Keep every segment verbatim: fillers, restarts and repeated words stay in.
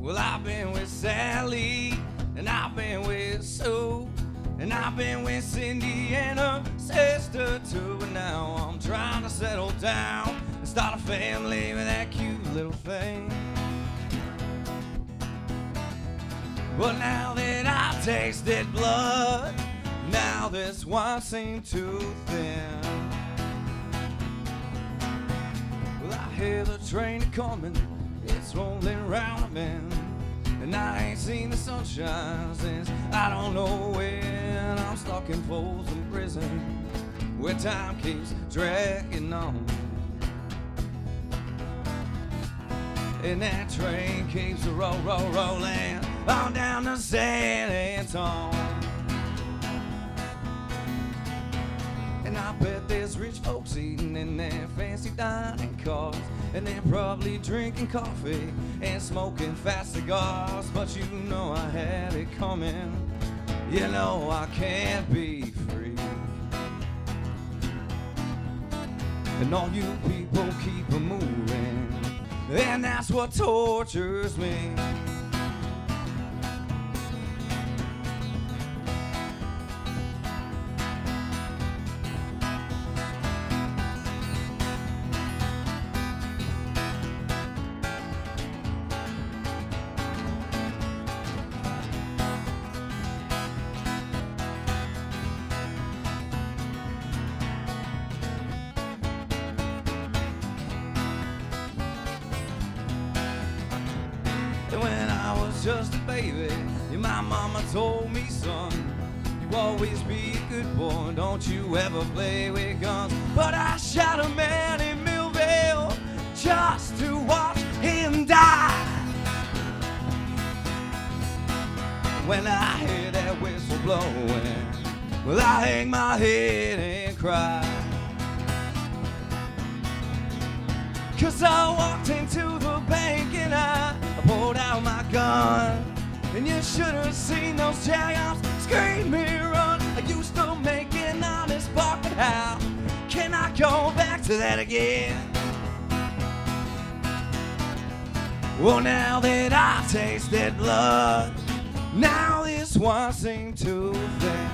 Well, I've been with Sally, and I've been with Sue, and I've been with Cindy and her sister too. But now I'm trying to settle down and start a family with that cute little thing. But now that I've tasted blood, now this wine seems too thin. Well, I hear the train coming, it's rolling round a bend, and I ain't seen the sunshine since I don't know when. I'm stuck in Folsom Prison, where time keeps dragging on, and that train keeps roll, roll, rolling on down to San Antone. And I bet there's rich folks eating in their fancy dining cars, and they're probably drinking coffee and smoking fat cigars. But you know I had it coming, you know I can't be free. And all you people keep moving, and that's what tortures me. When I was just a baby, my mama told me, son, you always be a good boy, don't you ever play with guns. But I shot a man in Millville just to watch him die. When I hear that whistle blowing, well, I hang my head and cry. 'Cause I walked into the bank and I pulled out my gun, and you should have seen those giants scream me run. I used to make an honest buck, but how can I go back to that again? Well, now that I've tasted blood, now this one seems too thin.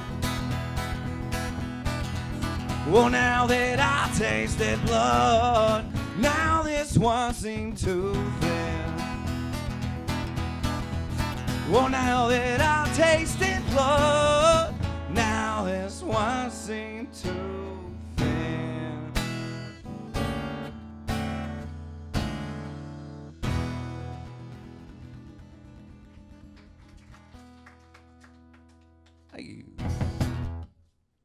Well, now that I've tasted blood, now this one seems too thin. Well, now that I've tasted blood, now this wine seems too thin. Thank you.